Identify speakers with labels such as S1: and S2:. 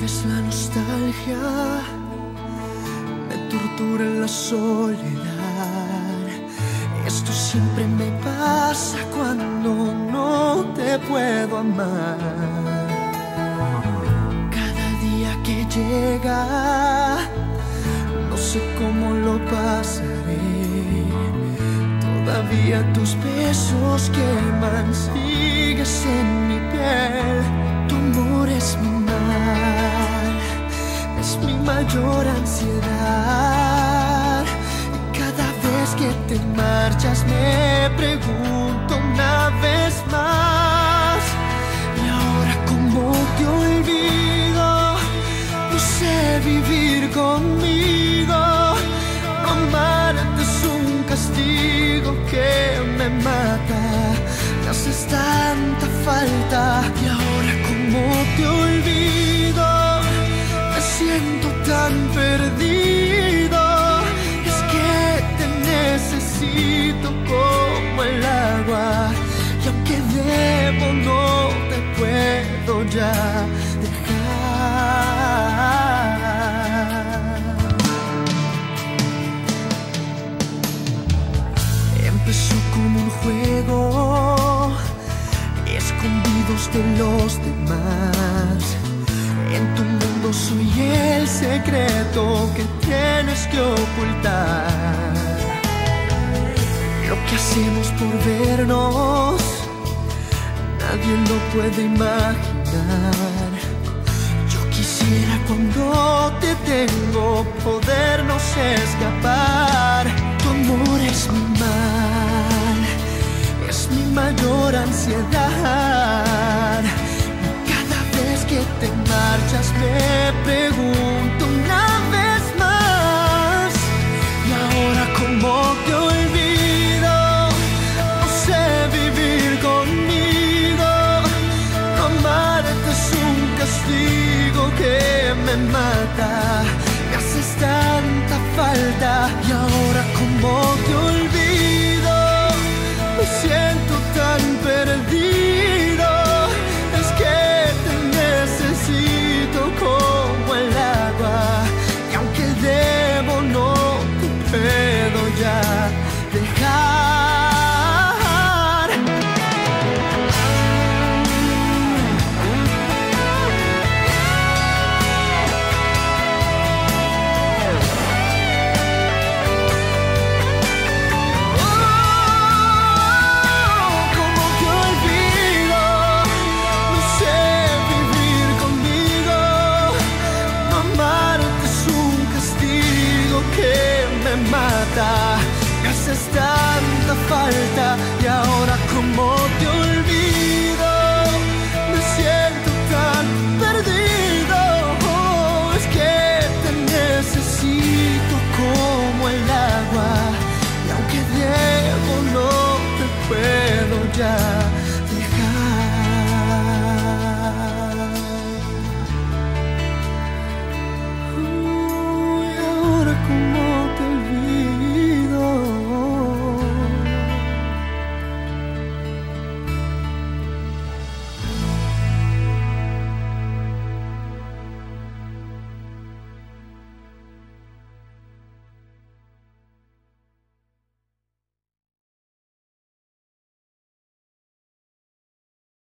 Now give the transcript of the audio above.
S1: veces la nostalgia me tortura en la soledad. Esto siempre me pasa cuando no te puedo amar. Cada día que llega, no sé cómo lo pasaré. Todavía tus besos queman, sigues en mi piel. Tu amor es mi mal, es mi mayor ansiedad. Y cada vez que te marchas me pregunto una vez más: ¿y ahora cómo te olvido? No sé vivir conmigo. No amarte es un castigo que me mata. Me haces tanta falta. Y ahora cómo te olvido. Me siento tan perdido. Es que te necesito como el agua. Y aunque debo no te puedo ya dejar. Empezó como un juego, escondidos de los demás. En tu mundo soy el secreto que tienes que ocultar. Lo que hacemos por vernos, nadie lo puede imaginar. Yo quisiera cuando te tengo podernos escapar. Tu amor es mi mal, es mi mayor ansiedad. Y cada vez que te marchas me pregunto una vez más: ¿y ahora cómo te olvido? No sé vivir conmigo. No amarte es un castigo que me mata. Me haces tanta falta. Y ahora cómo te olvido. Me siento tan perdido. Es que te necesito como el agua. Y aunque debo no te puedo ya dejar. Me haces tanta falta. Y ahora cómo te olvido. Me siento tan perdido. Oh, es que te necesito como el agua. Y aunque debo no te puedo ya